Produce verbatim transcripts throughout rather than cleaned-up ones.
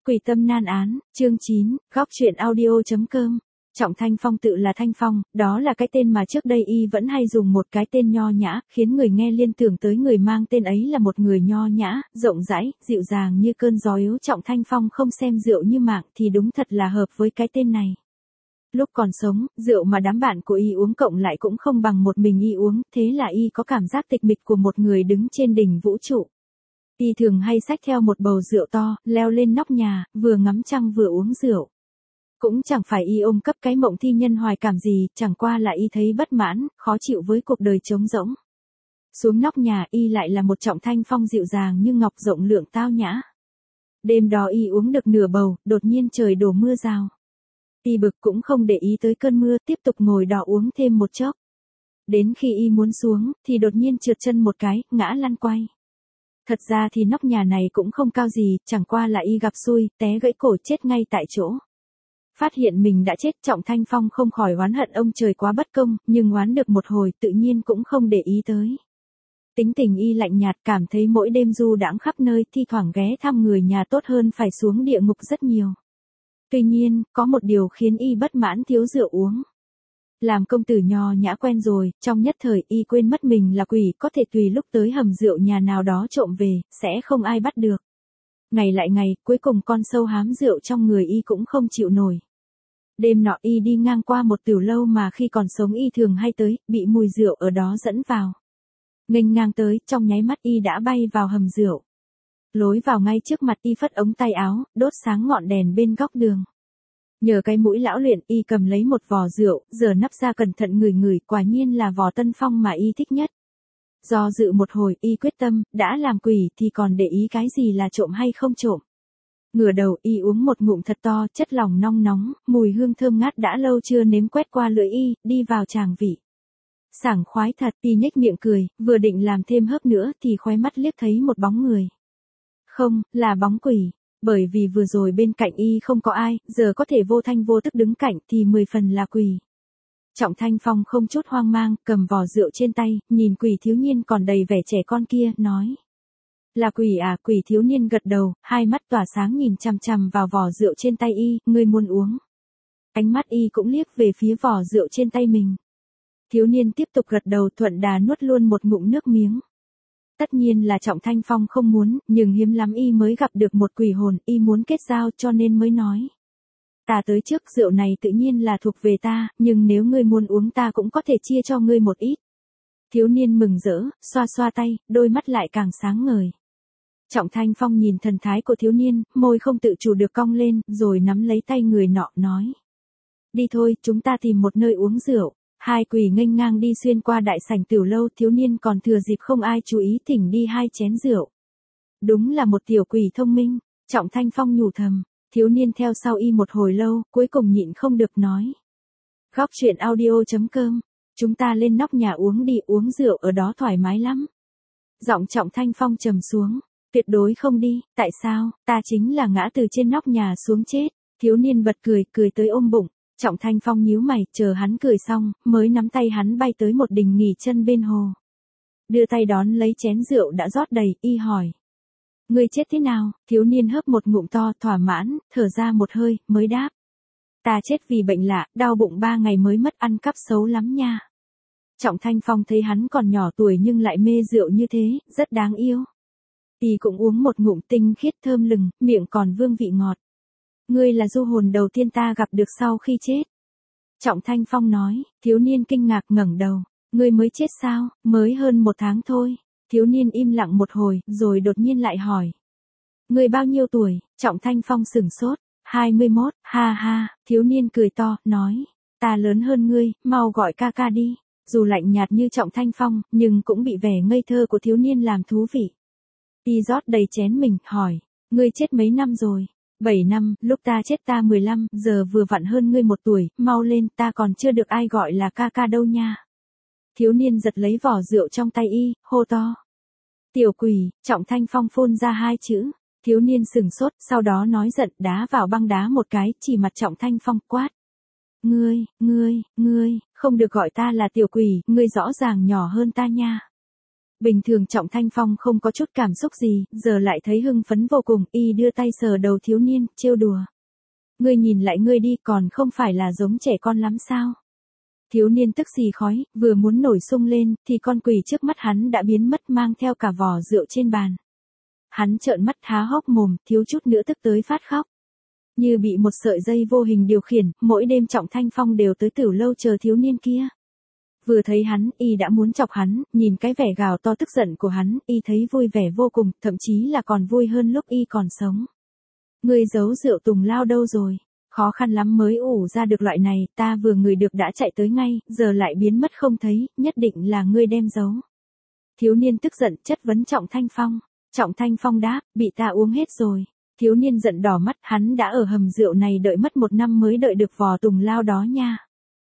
Quỷ tâm nan án, chương chín, góc truyện audio.com. Trọng Thanh Phong tự là Thanh Phong, đó là cái tên mà trước đây y vẫn hay dùng một cái tên nho nhã, khiến người nghe liên tưởng tới người mang tên ấy là một người nho nhã, rộng rãi, dịu dàng như cơn gió yếu. Trọng Thanh Phong không xem rượu như mạng thì đúng thật là hợp với cái tên này. Lúc còn sống, rượu mà đám bạn của y uống cộng lại cũng không bằng một mình y uống, thế là y có cảm giác tịch mịch của một người đứng trên đỉnh vũ trụ. Y thường hay xách theo một bầu rượu to, leo lên nóc nhà, vừa ngắm trăng vừa uống rượu. Cũng chẳng phải y ôm cấp cái mộng thi nhân hoài cảm gì, chẳng qua là y thấy bất mãn, khó chịu với cuộc đời trống rỗng. Xuống nóc nhà y lại là một Trọng Thanh Phong dịu dàng như ngọc, rộng lượng tao nhã. Đêm đó y uống được nửa bầu, đột nhiên trời đổ mưa rào. Y bực cũng không để ý tới cơn mưa, tiếp tục ngồi đọ uống thêm một chốc. Đến khi y muốn xuống, thì đột nhiên trượt chân một cái, ngã lăn quay. Thật ra thì nóc nhà này cũng không cao gì, chẳng qua là y gặp xui, té gãy cổ chết ngay tại chỗ. Phát hiện mình đã chết, Trọng Thanh Phong không khỏi oán hận ông trời quá bất công, nhưng oán được một hồi tự nhiên cũng không để ý tới. Tính tình y lạnh nhạt, cảm thấy mỗi đêm du đãng khắp nơi, thi thoảng ghé thăm người nhà tốt hơn phải xuống địa ngục rất nhiều. Tuy nhiên, có một điều khiến y bất mãn, thiếu rượu uống. Làm công tử nho nhã quen rồi, trong nhất thời y quên mất mình là quỷ, có thể tùy lúc tới hầm rượu nhà nào đó trộm về, sẽ không ai bắt được. Ngày lại ngày, cuối cùng con sâu hám rượu trong người y cũng không chịu nổi. Đêm nọ y đi ngang qua một tiểu lâu mà khi còn sống y thường hay tới, bị mùi rượu ở đó dẫn vào. Nghênh ngang tới, trong nháy mắt y đã bay vào hầm rượu. Lối vào ngay trước mặt y phất ống tay áo, đốt sáng ngọn đèn bên góc đường. Nhờ cái mũi lão luyện, y cầm lấy một vò rượu, giờ nắp ra cẩn thận ngửi ngửi, quả nhiên là vò Tân Phong mà y thích nhất. Do dự một hồi, y quyết tâm, đã làm quỷ thì còn để ý cái gì là trộm hay không trộm. Ngửa đầu y uống một ngụm thật to, chất lỏng nong nóng, mùi hương thơm ngát đã lâu chưa nếm quét qua lưỡi y, đi vào tràng vị. Sảng khoái thật, y nhếch miệng cười, vừa định làm thêm hớp nữa thì khóe mắt liếc thấy một bóng người. Không, là bóng quỷ. Bởi vì vừa rồi bên cạnh y không có ai, giờ có thể vô thanh vô tức đứng cạnh thì mười phần là quỷ. Trọng Thanh Phong không chút hoang mang, cầm vò rượu trên tay, nhìn quỷ thiếu niên còn đầy vẻ trẻ con kia, nói. Là quỷ à? Quỷ thiếu niên gật đầu, hai mắt tỏa sáng nhìn chằm chằm vào vò rượu trên tay y, ngươi muốn uống. Ánh mắt y cũng liếc về phía vò rượu trên tay mình. Thiếu niên tiếp tục gật đầu, thuận đà nuốt luôn một ngụm nước miếng. Tất nhiên là Trọng Thanh Phong không muốn, nhưng hiếm lắm y mới gặp được một quỷ hồn, y muốn kết giao cho nên mới nói. Ta tới trước, rượu này tự nhiên là thuộc về ta, nhưng nếu ngươi muốn uống ta cũng có thể chia cho ngươi một ít. Thiếu niên mừng rỡ, xoa xoa tay, đôi mắt lại càng sáng ngời. Trọng Thanh Phong nhìn thần thái của thiếu niên, môi không tự chủ được cong lên, rồi nắm lấy tay người nọ, nói. Đi thôi, chúng ta tìm một nơi uống rượu. Hai quỷ nghênh ngang đi xuyên qua đại sảnh tiểu lâu, thiếu niên còn thừa dịp không ai chú ý thỉnh đi hai chén rượu. Đúng là một tiểu quỷ thông minh, Trọng Thanh Phong nhủ thầm, thiếu niên theo sau y một hồi lâu, cuối cùng nhịn không được nói. Góc truyện audio.com, chúng ta lên nóc nhà uống đi, uống rượu ở đó thoải mái lắm. Giọng Trọng Thanh Phong trầm xuống, tuyệt đối không đi, tại sao, ta chính là ngã từ trên nóc nhà xuống chết. Thiếu niên bật cười, cười tới ôm bụng. Trọng Thanh Phong nhíu mày, chờ hắn cười xong, mới nắm tay hắn bay tới một đình nghỉ chân bên hồ. Đưa tay đón lấy chén rượu đã rót đầy, y hỏi. Ngươi chết thế nào? Thiếu niên hớp một ngụm to, thỏa mãn, thở ra một hơi, mới đáp. Ta chết vì bệnh lạ, đau bụng ba ngày mới mất, ăn cắp xấu lắm nha. Trọng Thanh Phong thấy hắn còn nhỏ tuổi nhưng lại mê rượu như thế, rất đáng yêu. Y cũng uống một ngụm tinh khiết thơm lừng, miệng còn vương vị ngọt. Ngươi là du hồn đầu tiên ta gặp được sau khi chết. Trọng Thanh Phong nói, thiếu niên kinh ngạc ngẩng đầu. Ngươi mới chết sao, mới hơn một tháng thôi. Thiếu niên im lặng một hồi, rồi đột nhiên lại hỏi. Ngươi bao nhiêu tuổi? Trọng Thanh Phong sửng sốt. hai mươi mốt, ha ha, thiếu niên cười to, nói. Ta lớn hơn ngươi, mau gọi ca ca đi. Dù lạnh nhạt như Trọng Thanh Phong, nhưng cũng bị vẻ ngây thơ của thiếu niên làm thú vị. Y rót đầy chén mình, hỏi. Ngươi chết mấy năm rồi? Bảy năm, lúc ta chết ta mười lăm, giờ vừa vặn hơn ngươi một tuổi, mau lên, ta còn chưa được ai gọi là ca ca đâu nha. Thiếu niên giật lấy vỏ rượu trong tay y, hô to. Tiểu quỷ, Trọng Thanh Phong phun ra hai chữ. Thiếu niên sừng sốt, sau đó nói giận, đá vào băng đá một cái, chỉ mặt Trọng Thanh Phong quát. Ngươi, ngươi, ngươi, không được gọi ta là tiểu quỷ, ngươi rõ ràng nhỏ hơn ta nha. Bình thường Trọng Thanh Phong không có chút cảm xúc gì, giờ lại thấy hưng phấn vô cùng, y đưa tay sờ đầu thiếu niên, trêu đùa. Ngươi nhìn lại ngươi đi, còn không phải là giống trẻ con lắm sao? Thiếu niên tức xì khói, vừa muốn nổi sung lên, thì con quỷ trước mắt hắn đã biến mất mang theo cả vò rượu trên bàn. Hắn trợn mắt há hốc mồm, thiếu chút nữa tức tới phát khóc. Như bị một sợi dây vô hình điều khiển, mỗi đêm Trọng Thanh Phong đều tới Tử Lâu chờ thiếu niên kia. Vừa thấy hắn, y đã muốn chọc hắn, nhìn cái vẻ gào to tức giận của hắn, y thấy vui vẻ vô cùng, thậm chí là còn vui hơn lúc y còn sống. Ngươi giấu rượu tùng lao đâu rồi? Khó khăn lắm mới ủ ra được loại này, ta vừa ngửi được đã chạy tới ngay, giờ lại biến mất không thấy, nhất định là ngươi đem giấu. Thiếu niên tức giận chất vấn Trọng Thanh Phong. Trọng Thanh Phong đáp, bị ta uống hết rồi. Thiếu niên giận đỏ mắt, hắn đã ở hầm rượu này đợi mất một năm mới đợi được vò tùng lao đó nha.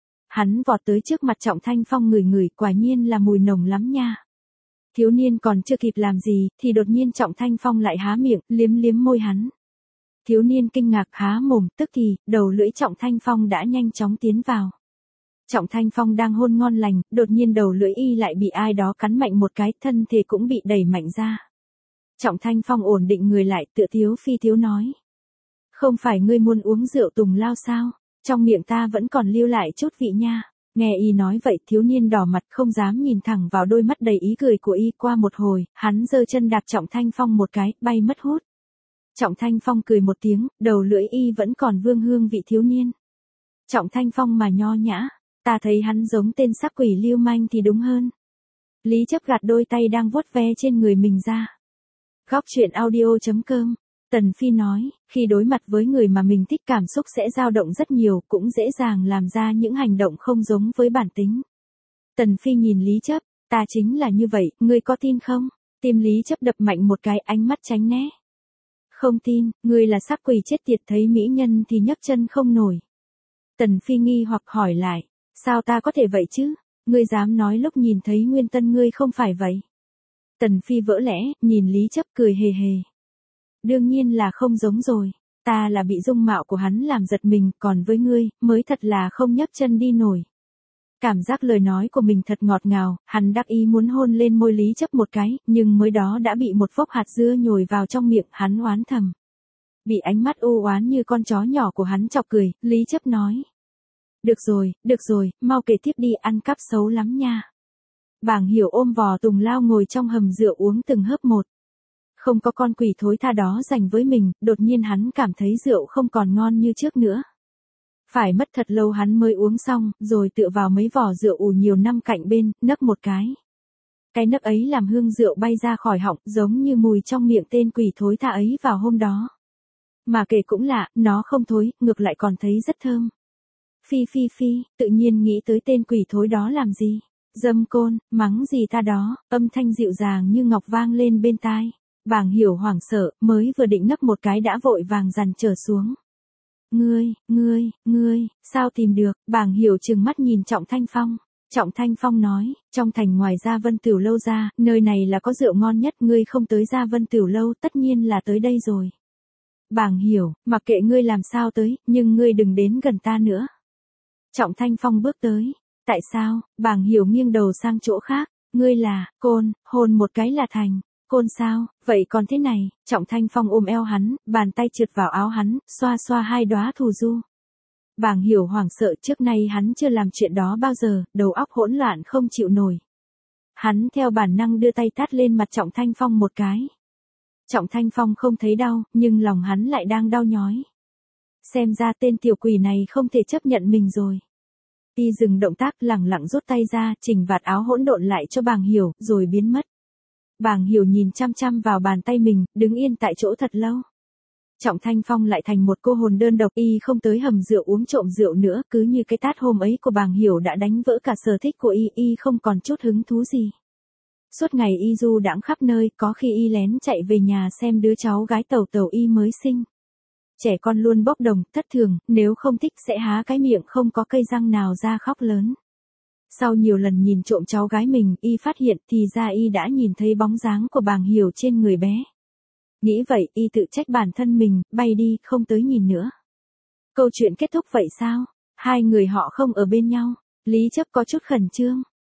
Hắn vọt tới trước mặt Trọng Thanh Phong ngửi ngửi, quả nhiên là mùi nồng lắm nha. Thiếu niên còn chưa kịp làm gì, thì đột nhiên Trọng Thanh Phong lại há miệng, liếm liếm môi hắn. Thiếu niên kinh ngạc há mồm, tức thì, đầu lưỡi Trọng Thanh Phong đã nhanh chóng tiến vào. Trọng Thanh Phong đang hôn ngon lành, đột nhiên đầu lưỡi y lại bị ai đó cắn mạnh một cái, thân thể cũng bị đẩy mạnh ra. Trọng Thanh Phong ổn định người lại, tựa thiếu phi thiếu nói. Không phải ngươi muốn uống rượu tùng lao sao? Trong miệng ta vẫn còn lưu lại chút vị nha. Nghe y nói vậy, thiếu niên đỏ mặt không dám nhìn thẳng vào đôi mắt đầy ý cười của y. Qua một hồi, hắn giơ chân đạp Trọng Thanh Phong một cái, bay mất hút. Trọng Thanh Phong cười một tiếng, đầu lưỡi y vẫn còn vương hương vị thiếu niên. Trọng Thanh Phong mà nho nhã, ta thấy hắn giống tên sắc quỷ lưu manh thì đúng hơn. Lý Chấp gạt đôi tay đang vuốt ve trên người mình ra. Góc truyện audio chấm com. Tần Phi nói, khi đối mặt với người mà mình thích cảm xúc sẽ dao động rất nhiều, cũng dễ dàng làm ra những hành động không giống với bản tính. Tần Phi nhìn Lý Chấp, ta chính là như vậy, ngươi có tin không? Tim Lý Chấp đập mạnh một cái, ánh mắt tránh né. Không tin, ngươi là sắc quỷ chết tiệt, thấy mỹ nhân thì nhấc chân không nổi. Tần Phi nghi hoặc hỏi lại, sao ta có thể vậy chứ? Ngươi dám nói lúc nhìn thấy Nguyên Tân ngươi không phải vậy? Tần Phi vỡ lẽ, nhìn Lý Chấp cười hề hề. Đương nhiên là không giống rồi, ta là bị dung mạo của hắn làm giật mình, còn với ngươi, mới thật là không nhấc chân đi nổi. Cảm giác lời nói của mình thật ngọt ngào, hắn đắc ý muốn hôn lên môi Lý Chấp một cái, nhưng mới đó đã bị một phốc hạt dưa nhồi vào trong miệng, hắn oán thầm. Bị ánh mắt u oán như con chó nhỏ của hắn chọc cười, Lý Chấp nói. Được rồi, được rồi, mau kể tiếp đi, ăn cắp xấu lắm nha. Bàng Hiểu ôm vò tùng lao ngồi trong hầm rượu uống từng hớp một. Không có con quỷ thối tha đó dành với mình, đột nhiên hắn cảm thấy rượu không còn ngon như trước nữa. Phải mất thật lâu hắn mới uống xong, rồi tựa vào mấy vò rượu ủ nhiều năm cạnh bên, nấc một cái. Cái nấc ấy làm hương rượu bay ra khỏi họng, giống như mùi trong miệng tên quỷ thối tha ấy vào hôm đó. Mà kể cũng lạ, nó không thối, ngược lại còn thấy rất thơm. Phi phi phi, tự nhiên nghĩ tới tên quỷ thối đó làm gì? Dâm côn, mắng gì ta đó, âm thanh dịu dàng như ngọc vang lên bên tai. Bàng Hiểu hoảng sợ, mới vừa định nấc một cái đã vội vàng dằn trở xuống. Ngươi, ngươi, ngươi, sao tìm được? Bàng Hiểu trừng mắt nhìn Trọng Thanh Phong. Trọng Thanh Phong nói, trong thành ngoài Gia Vân Tửu Lâu ra, nơi này là có rượu ngon nhất, ngươi không tới Gia Vân Tửu Lâu, tất nhiên là tới đây rồi. Bàng Hiểu, mặc kệ ngươi làm sao tới, nhưng ngươi đừng đến gần ta nữa. Trọng Thanh Phong bước tới. Tại sao? Bàng Hiểu nghiêng đầu sang chỗ khác. Ngươi là, côn, hôn một cái là thành. Côn sao? Vậy còn thế này, Trọng Thanh Phong ôm eo hắn, bàn tay trượt vào áo hắn, xoa xoa hai đóa thù du. Bàng Hiểu hoảng sợ, trước nay hắn chưa làm chuyện đó bao giờ, đầu óc hỗn loạn không chịu nổi. Hắn theo bản năng đưa tay tát lên mặt Trọng Thanh Phong một cái. Trọng Thanh Phong không thấy đau, nhưng lòng hắn lại đang đau nhói. Xem ra tên tiểu quỷ này không thể chấp nhận mình rồi. Y dừng động tác, lẳng lặng rút tay ra, chỉnh vạt áo hỗn độn lại cho Bàng Hiểu, rồi biến mất. Bàng Hiểu nhìn chăm chăm vào bàn tay mình, đứng yên tại chỗ thật lâu. Trọng Thanh Phong lại thành một cô hồn đơn độc, y không tới hầm rượu uống trộm rượu nữa, cứ như cái tát hôm ấy của Bàng Hiểu đã đánh vỡ cả sở thích của y, y không còn chút hứng thú gì. Suốt ngày y du đãng khắp nơi, có khi y lén chạy về nhà xem đứa cháu gái tẩu tẩu y mới sinh. Trẻ con luôn bốc đồng, thất thường, nếu không thích sẽ há cái miệng không có cây răng nào ra khóc lớn. Sau nhiều lần nhìn trộm cháu gái mình, y phát hiện thì ra y đã nhìn thấy bóng dáng của Bàng Hiểu trên người bé. Nghĩ vậy, y tự trách bản thân mình, bay đi, không tới nhìn nữa. Câu chuyện kết thúc vậy sao? Hai người họ không ở bên nhau. Lý Chấp có chút khẩn trương.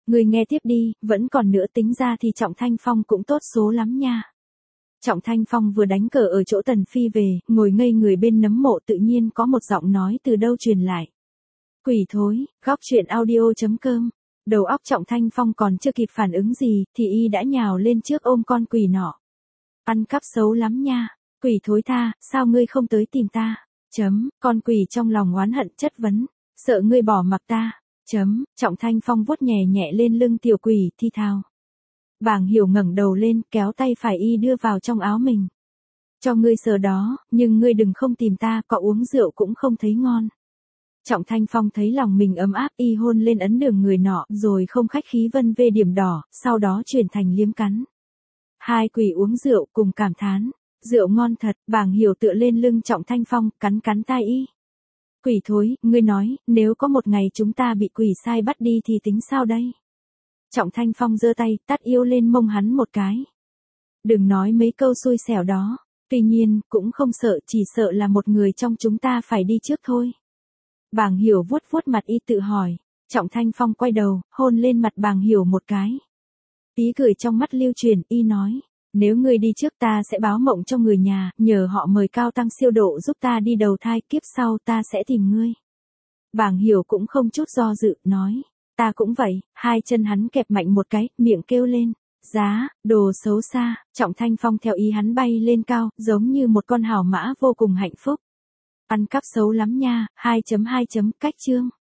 Ngươi nghe tiếp đi, vẫn còn nữa, tính ra thì Trọng Thanh Phong cũng tốt số lắm nha. Trọng Thanh Phong vừa đánh cờ ở chỗ Tần Phi về, ngồi ngây người bên nấm mộ, tự nhiên có một giọng nói từ đâu truyền lại. Quỷ thối, góc truyện audio.com. Đầu óc Trọng Thanh Phong còn chưa kịp phản ứng gì, thì y đã nhào lên trước ôm con quỷ nọ. Ăn cắp xấu lắm nha, quỷ thối tha, sao ngươi không tới tìm ta? Chấm, con quỷ trong lòng oán hận chất vấn, sợ ngươi bỏ mặc ta. Chấm, Trọng Thanh Phong vuốt nhẹ nhẹ lên lưng tiểu quỷ, thi thào. Bàng Hiểu ngẩng đầu lên, kéo tay phải y đưa vào trong áo mình. Cho ngươi sờ đó, nhưng ngươi đừng không tìm ta, có uống rượu cũng không thấy ngon. Trọng Thanh Phong thấy lòng mình ấm áp, y hôn lên ấn đường người nọ, rồi không khách khí vân vê điểm đỏ, sau đó chuyển thành liếm cắn. Hai quỷ uống rượu cùng cảm thán, rượu ngon thật. Bàng Hiểu tựa lên lưng Trọng Thanh Phong, cắn cắn tai y. Quỷ thối, ngươi nói, nếu có một ngày chúng ta bị quỷ sai bắt đi thì tính sao đây? Trọng Thanh Phong giơ tay, tát yêu lên mông hắn một cái. Đừng nói mấy câu xui xẻo đó, tuy nhiên, cũng không sợ, chỉ sợ là một người trong chúng ta phải đi trước thôi. Bàng Hiểu vuốt vuốt mặt y tự hỏi. Trọng Thanh Phong quay đầu, hôn lên mặt Bàng Hiểu một cái. Tí cười trong mắt lưu truyền, y nói. Nếu ngươi đi trước ta sẽ báo mộng cho người nhà, nhờ họ mời cao tăng siêu độ giúp ta đi đầu thai, kiếp sau ta sẽ tìm ngươi. Bàng Hiểu cũng không chút do dự, nói. Ta cũng vậy. Hai chân hắn kẹp mạnh một cái, miệng kêu lên. Giá, đồ xấu xa. Trọng Thanh Phong theo ý hắn bay lên cao, giống như một con hào mã vô cùng hạnh phúc. Ăn cắp xấu lắm nha. hai chấm hai. Cách chương.